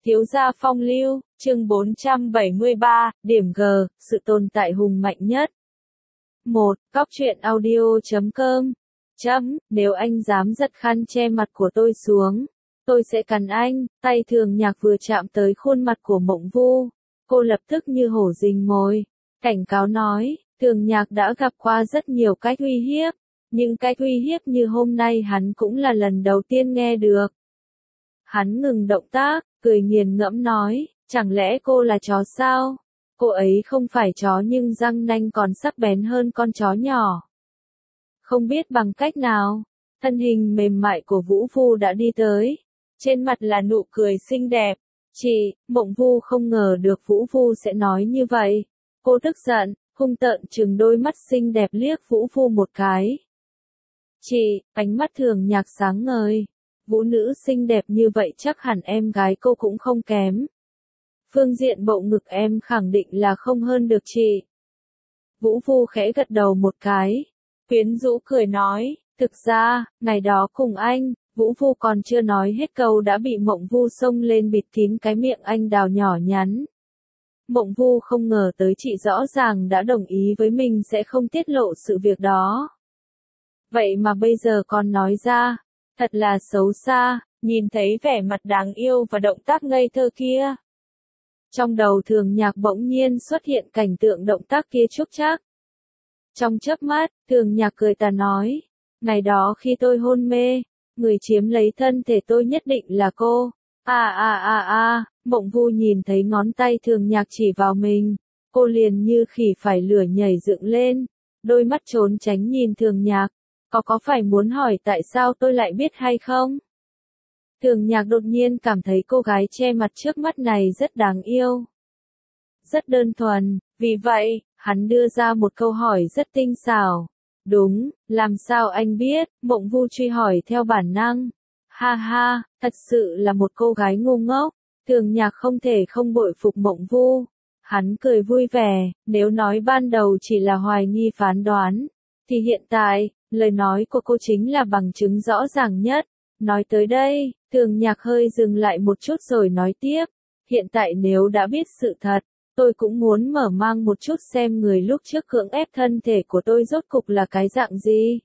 Thiếu gia phong lưu, chương 473, điểm G, sự tồn tại hùng mạnh nhất. 1. Góc truyện audio.com Nếu anh dám giật khăn che mặt của tôi xuống, tôi sẽ cắn anh. Tay Thường Nhạc vừa chạm tới khuôn mặt của Mộng Vu, cô lập tức như hổ rình mồi, cảnh cáo nói, Thường Nhạc đã gặp qua rất nhiều cách uy hiếp, nhưng cách uy hiếp như hôm nay hắn cũng là lần đầu tiên nghe được. Hắn ngừng động tác, cười nghiền ngẫm nói, chẳng lẽ cô là chó sao? Cô ấy không phải chó nhưng răng nanh còn sắc bén hơn con chó nhỏ. Không biết bằng cách nào, thân hình mềm mại của Vũ Phu đã đi tới. Trên mặt là nụ cười xinh đẹp. Chị, Mộng Vu không ngờ được Vũ Phu sẽ nói như vậy. Cô tức giận, hung tợn trừng đôi mắt xinh đẹp liếc Vũ Phu một cái. Chị, ánh mắt Thường Nhạc sáng ngời. Vũ nữ xinh đẹp như vậy chắc hẳn em gái cô cũng không kém. Phương diện bộ ngực em khẳng định là không hơn được chị. Vũ Phu khẽ gật đầu một cái. Quyến rũ cười nói, thực ra, ngày đó cùng anh, Vũ Phu còn chưa nói hết câu đã bị Mộng Vu xông lên bịt kín cái miệng anh đào nhỏ nhắn. Mộng Vu không ngờ tới chị rõ ràng đã đồng ý với mình sẽ không tiết lộ sự việc đó. Vậy mà bây giờ còn nói ra, thật là xấu xa, nhìn thấy vẻ mặt đáng yêu và động tác ngây thơ kia. Trong đầu Thường Nhạc bỗng nhiên xuất hiện cảnh tượng động tác kia chúc chắc. Trong chớp mắt, Thường Nhạc cười tà nói, ngày đó khi tôi hôn mê, người chiếm lấy thân thể tôi nhất định là cô. Mộng Vu nhìn thấy ngón tay Thường Nhạc chỉ vào mình, cô liền như khỉ phải lửa nhảy dựng lên, đôi mắt trốn tránh nhìn Thường Nhạc, có phải muốn hỏi tại sao tôi lại biết hay không? Thường Nhạc đột nhiên cảm thấy cô gái che mặt trước mắt này rất đáng yêu. Rất đơn thuần, vì vậy, hắn đưa ra một câu hỏi rất tinh xảo. Đúng, làm sao anh biết? Mộng Vu truy hỏi theo bản năng. Ha ha, thật sự là một cô gái ngu ngốc. Thường Nhạc không thể không bội phục Mộng Vu. Hắn cười vui vẻ, nếu nói ban đầu chỉ là hoài nghi phán đoán, thì hiện tại, lời nói của cô chính là bằng chứng rõ ràng nhất. Nói tới đây, Thường Nhạc hơi dừng lại một chút rồi nói tiếp. Hiện tại nếu đã biết sự thật, tôi cũng muốn mở mang một chút xem người lúc trước cưỡng ép thân thể của tôi rốt cục là cái dạng gì.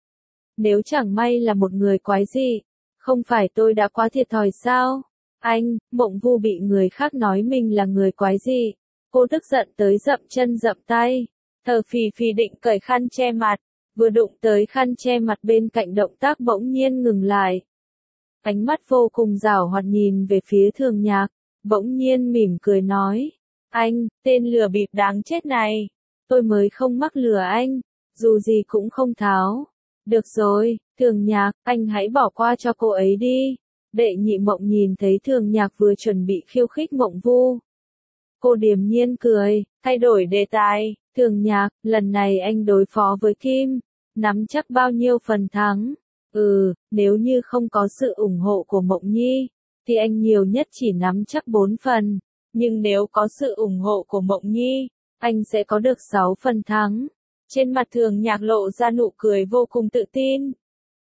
Nếu chẳng may là một người quái dị, không phải tôi đã quá thiệt thòi sao? Anh, Mộng Vu bị người khác nói mình là người quái dị. Cô tức giận tới dậm chân dậm tay, thở phì phì định cởi khăn che mặt, vừa đụng tới khăn che mặt bên cạnh động tác bỗng nhiên ngừng lại. Ánh mắt vô cùng giảo hoạt nhìn về phía Thường Nhạc, bỗng nhiên mỉm cười nói, anh, tên lừa bịp đáng chết này, tôi mới không mắc lừa anh, dù gì cũng không tháo. Được rồi, Thường Nhạc, anh hãy bỏ qua cho cô ấy đi. Đệ Nhị Mộng nhìn thấy Thường Nhạc vừa chuẩn bị khiêu khích Mộng Vu. Cô điềm nhiên cười, thay đổi đề tài, Thường Nhạc, lần này anh đối phó với Kim, nắm chắc bao nhiêu phần thắng? Nếu như không có sự ủng hộ của Mộng Nhi, thì anh nhiều nhất chỉ nắm chắc 4 phần, nhưng nếu có sự ủng hộ của Mộng Nhi, anh sẽ có được 6 phần thắng. Trên mặt Thường Nhạc lộ ra nụ cười vô cùng tự tin.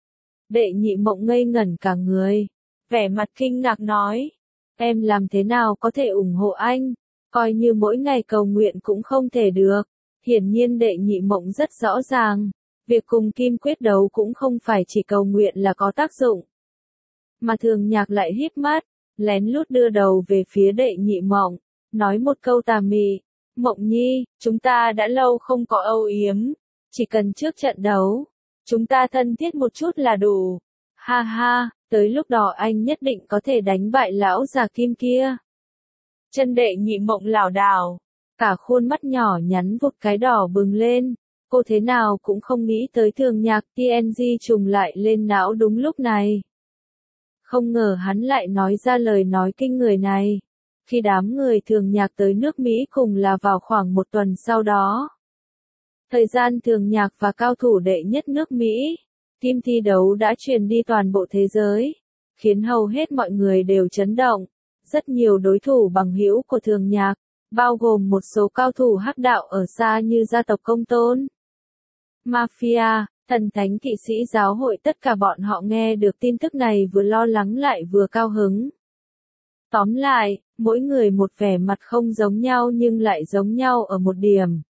Đệ Nhị Mộng ngây ngẩn cả người, vẻ mặt kinh ngạc nói, em làm thế nào có thể ủng hộ anh, coi như mỗi ngày cầu nguyện cũng không thể được. Hiển nhiên Đệ Nhị Mộng rất rõ ràng, việc cùng Kim quyết đấu cũng không phải chỉ cầu nguyện là có tác dụng. Mà Thường Nhạc lại híp mắt, lén lút đưa đầu về phía Đệ Nhị Mộng, nói một câu tà mị, Mộng Nhi, chúng ta đã lâu không có âu yếm, chỉ cần trước trận đấu, chúng ta thân thiết một chút là đủ. Ha ha, tới lúc đó anh nhất định có thể đánh bại lão già Kim kia. Chân Đệ Nhị Mộng lảo đảo, cả khuôn mắt nhỏ nhắn vụt cái đỏ bừng lên. Cô thế nào cũng không nghĩ tới Thường Nhạc TNG trùng lại lên não đúng lúc này. Không ngờ hắn lại nói ra lời nói kinh người này. Khi đám người Thường Nhạc tới nước Mỹ cùng là vào khoảng một tuần sau đó. Thời gian Thường Nhạc và cao thủ đệ nhất nước Mỹ, Kim thi đấu đã truyền đi toàn bộ thế giới, khiến hầu hết mọi người đều chấn động. Rất nhiều đối thủ bằng hữu của Thường Nhạc, bao gồm một số cao thủ hắc đạo ở xa như gia tộc Công Tôn, Mafia, thần thánh kỵ sĩ giáo hội, tất cả bọn họ nghe được tin tức này vừa lo lắng lại vừa cao hứng. Tóm lại, mỗi người một vẻ mặt không giống nhau nhưng lại giống nhau ở một điểm.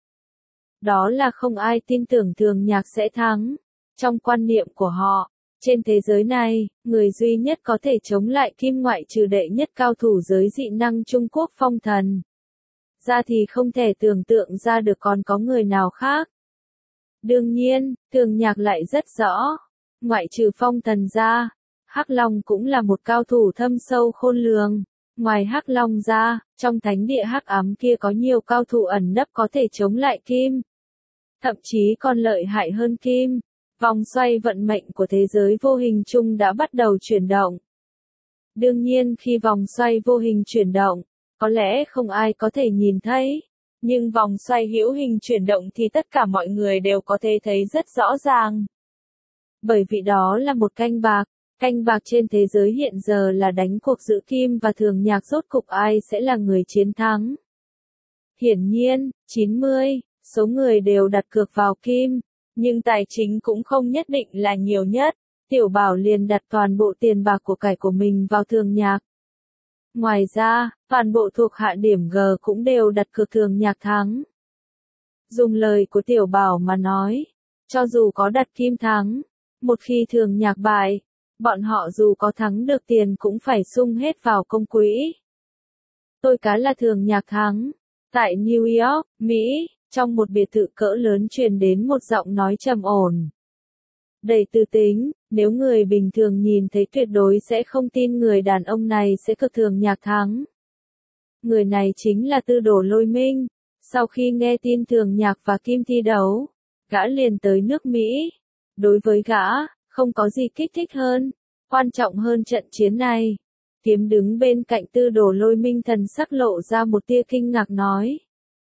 Đó là không ai tin tưởng Thường Nhạc sẽ thắng. Trong quan niệm của họ, trên thế giới này, người duy nhất có thể chống lại Kim ngoại trừ đệ nhất cao thủ giới dị năng Trung Quốc Phong Thần ra thì không thể tưởng tượng ra được còn có người nào khác. Đương nhiên, Thường Nhạc lại rất rõ, ngoại trừ Phong Thần ra, Hắc Long cũng là một cao thủ thâm sâu khôn lường. Ngoài Hắc Long ra, trong thánh địa hắc ám kia có nhiều cao thủ ẩn nấp có thể chống lại Kim. Thậm chí còn lợi hại hơn Kim. Vòng xoay vận mệnh của thế giới vô hình chung đã bắt đầu chuyển động. Đương nhiên khi vòng xoay vô hình chuyển động, có lẽ không ai có thể nhìn thấy. Nhưng vòng xoay hữu hình chuyển động thì tất cả mọi người đều có thể thấy rất rõ ràng. Bởi vì đó là một canh bạc. Canh bạc trên thế giới hiện giờ là đánh cuộc giữa Kim và Thường Nhạc, rốt cục ai sẽ là người chiến thắng. Hiển nhiên, 90 số người đều đặt cược vào Kim, nhưng tài chính cũng không nhất định là nhiều nhất. Tiểu Bảo liền đặt toàn bộ tiền bạc của cải của mình vào Thường Nhạc. Ngoài ra, toàn bộ thuộc hạ điểm G cũng đều đặt cược Thường Nhạc thắng. Dùng lời của Tiểu Bảo mà nói, cho dù có đặt Kim thắng, một khi Thường Nhạc bại, bọn họ dù có thắng được tiền cũng phải sung hết vào công quỹ. Tôi cá là Thường Nhạc thắng. Tại New York, Mỹ, trong một biệt thự cỡ lớn truyền đến một giọng nói trầm ổn. Đầy tư tính, nếu người bình thường nhìn thấy tuyệt đối sẽ không tin người đàn ông này sẽ cực Thường Nhạc thắng. Người này chính là Tư Đồ Lôi Minh. Sau khi nghe tin Thường Nhạc và Kim thi đấu, gã liền tới nước Mỹ. Đối với gã, không có gì kích thích hơn, quan trọng hơn trận chiến này. Kiếm đứng bên cạnh Tư Đồ Lôi Minh thần sắc lộ ra một tia kinh ngạc nói.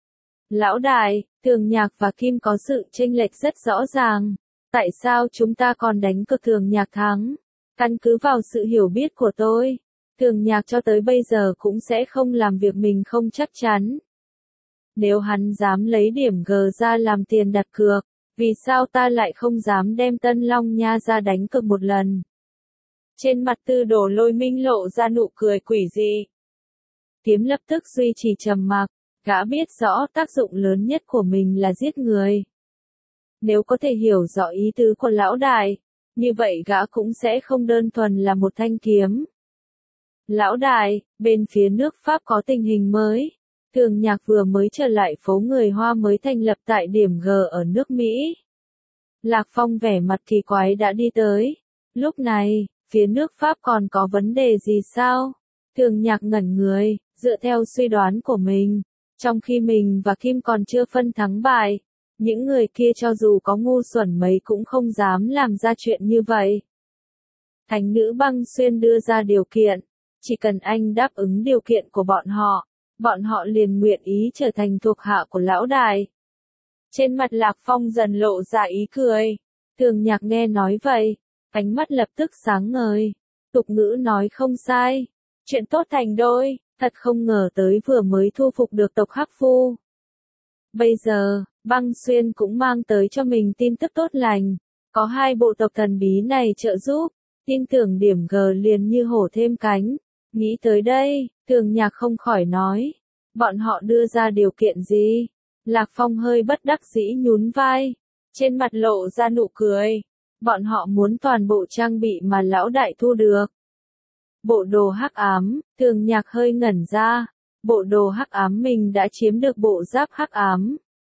Lão đại, Thường Nhạc và Kim có sự chênh lệch rất rõ ràng. Tại sao chúng ta còn đánh cược Thường Nhạc thắng? Căn cứ vào sự hiểu biết của tôi, Thường Nhạc cho tới bây giờ cũng sẽ không làm việc mình không chắc chắn. Nếu hắn dám lấy điểm G ra làm tiền đặt cược, vì sao ta lại không dám đem Tân Long Nha ra đánh cược một lần? Trên mặt Tư Đồ Lôi Minh lộ ra nụ cười quỷ dị. Kiếm lập tức duy trì trầm mặc, gã biết rõ tác dụng lớn nhất của mình là giết người. Nếu có thể hiểu rõ ý tứ của lão đại, như vậy gã cũng sẽ không đơn thuần là một thanh kiếm. Lão đại, bên phía nước Pháp có tình hình mới. Thường Nhạc vừa mới trở lại phố người Hoa mới thành lập tại điểm G ở nước Mỹ. Lạc Phong vẻ mặt kỳ quái đã đi tới. Lúc này, phía nước Pháp còn có vấn đề gì sao? Thường Nhạc ngẩn người, dựa theo suy đoán của mình. Trong khi mình và Kim còn chưa phân thắng bại, những người kia cho dù có ngu xuẩn mấy cũng không dám làm ra chuyện như vậy. Thánh nữ Băng Xuyên đưa ra điều kiện, chỉ cần anh đáp ứng điều kiện của bọn họ liền nguyện ý trở thành thuộc hạ của lão đại. Trên mặt Lạc Phong dần lộ ra ý cười. Thường Nhạc nghe nói vậy, ánh mắt lập tức sáng ngời. Tục ngữ nói không sai, chuyện tốt thành đôi, thật không ngờ tới vừa mới thu phục được tộc Hắc Phu. Bây giờ, Băng Xuyên cũng mang tới cho mình tin tức tốt lành. Có hai bộ tộc thần bí này trợ giúp, tin tưởng điểm G liền như hổ thêm cánh. Nghĩ tới đây, Thường Nhạc không khỏi nói. Bọn họ đưa ra điều kiện gì? Lạc Phong hơi bất đắc dĩ nhún vai. Trên mặt lộ ra nụ cười. Bọn họ muốn toàn bộ trang bị mà lão đại thu được. Bộ đồ hắc ám, Thường Nhạc hơi ngẩn ra. Bộ đồ hắc ám mình đã chiếm được bộ giáp hắc ám,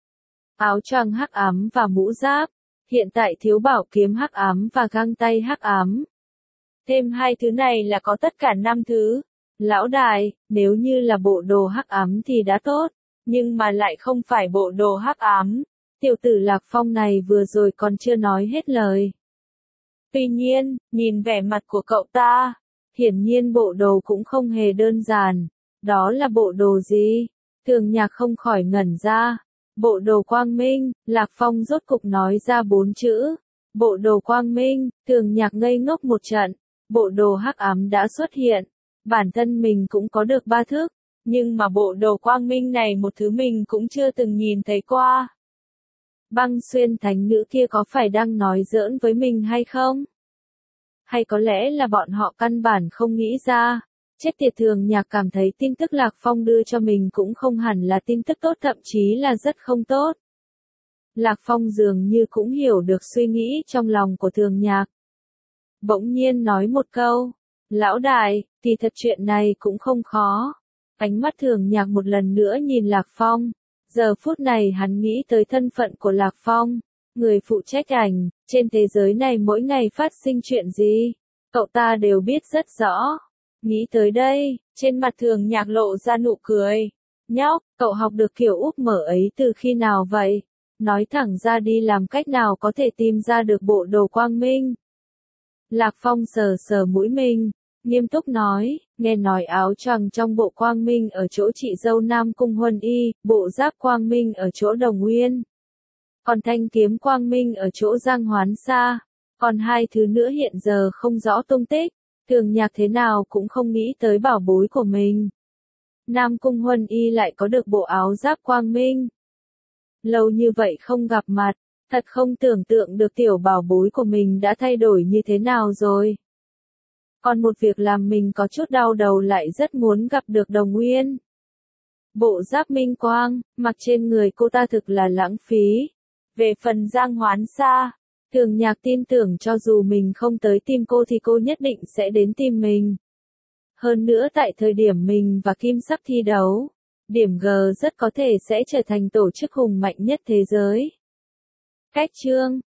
áo choàng hắc ám và mũ giáp. Hiện tại thiếu bảo kiếm hắc ám và găng tay hắc ám. Thêm hai thứ này là có tất cả 5 thứ. Lão đại, nếu như là bộ đồ hắc ám thì đã tốt, nhưng mà lại không phải bộ đồ hắc ám. Tiểu tử Lạc Phong này vừa rồi còn chưa nói hết lời. Tuy nhiên, nhìn vẻ mặt của cậu ta, hiển nhiên bộ đồ cũng không hề đơn giản. Đó là bộ đồ gì? Thường Nhạc không khỏi ngẩn ra. Bộ đồ quang minh, Lạc Phong rốt cục nói ra 4 chữ. Bộ đồ quang minh, Thường Nhạc ngây ngốc một trận. Bộ đồ hắc ám đã xuất hiện. Bản thân mình cũng có được 3 thức, nhưng mà bộ đồ quang minh này một thứ mình cũng chưa từng nhìn thấy qua. Băng Xuyên thánh nữ kia có phải đang nói giỡn với mình hay không? Hay có lẽ là bọn họ căn bản không nghĩ ra, Chết tiệt, Thường Nhạc cảm thấy tin tức Lạc Phong đưa cho mình cũng không hẳn là tin tức tốt, thậm chí là rất không tốt. Lạc Phong dường như cũng hiểu được suy nghĩ trong lòng của Thường Nhạc. Bỗng nhiên nói một câu, lão đại, thì thật chuyện này cũng không khó. Ánh mắt Thường Nhạc một lần nữa nhìn Lạc Phong. Giờ phút này hắn nghĩ tới thân phận của Lạc Phong, người phụ trách ảnh, trên thế giới này mỗi ngày phát sinh chuyện gì, cậu ta đều biết rất rõ. Nghĩ tới đây, trên mặt Thường Nhạc lộ ra nụ cười. Nhóc, cậu học được kiểu úp mở ấy từ khi nào vậy? Nói thẳng ra đi, làm cách nào có thể tìm ra được bộ đồ quang minh? Lạc Phong sờ sờ mũi mình, nghiêm túc nói, nghe nói áo choàng trong bộ quang minh ở chỗ chị dâu Nam Cung Huân Y, bộ giáp quang minh ở chỗ Đồng Nguyên, còn thanh kiếm quang minh ở chỗ Giang Hoán Sa, còn hai thứ nữa hiện giờ không rõ tung tích. Thường Nhạc thế nào cũng không nghĩ tới bảo bối của mình. Nam Cung Huân Y lại có được bộ áo giáp quang minh. Lâu như vậy không gặp mặt, thật không tưởng tượng được tiểu bảo bối của mình đã thay đổi như thế nào rồi. Còn một việc làm mình có chút đau đầu, lại rất muốn gặp được Đồng Nguyên. Bộ giáp minh quang, mặc trên người cô ta thực là lãng phí. Về phần Giang Hoán Sa, Thường Nhạc tin tưởng cho dù mình không tới tìm cô thì cô nhất định sẽ đến tìm mình. Hơn nữa tại thời điểm mình và Kim Sắc thi đấu, điểm G rất có thể sẽ trở thành tổ chức hùng mạnh nhất thế giới. Cách chương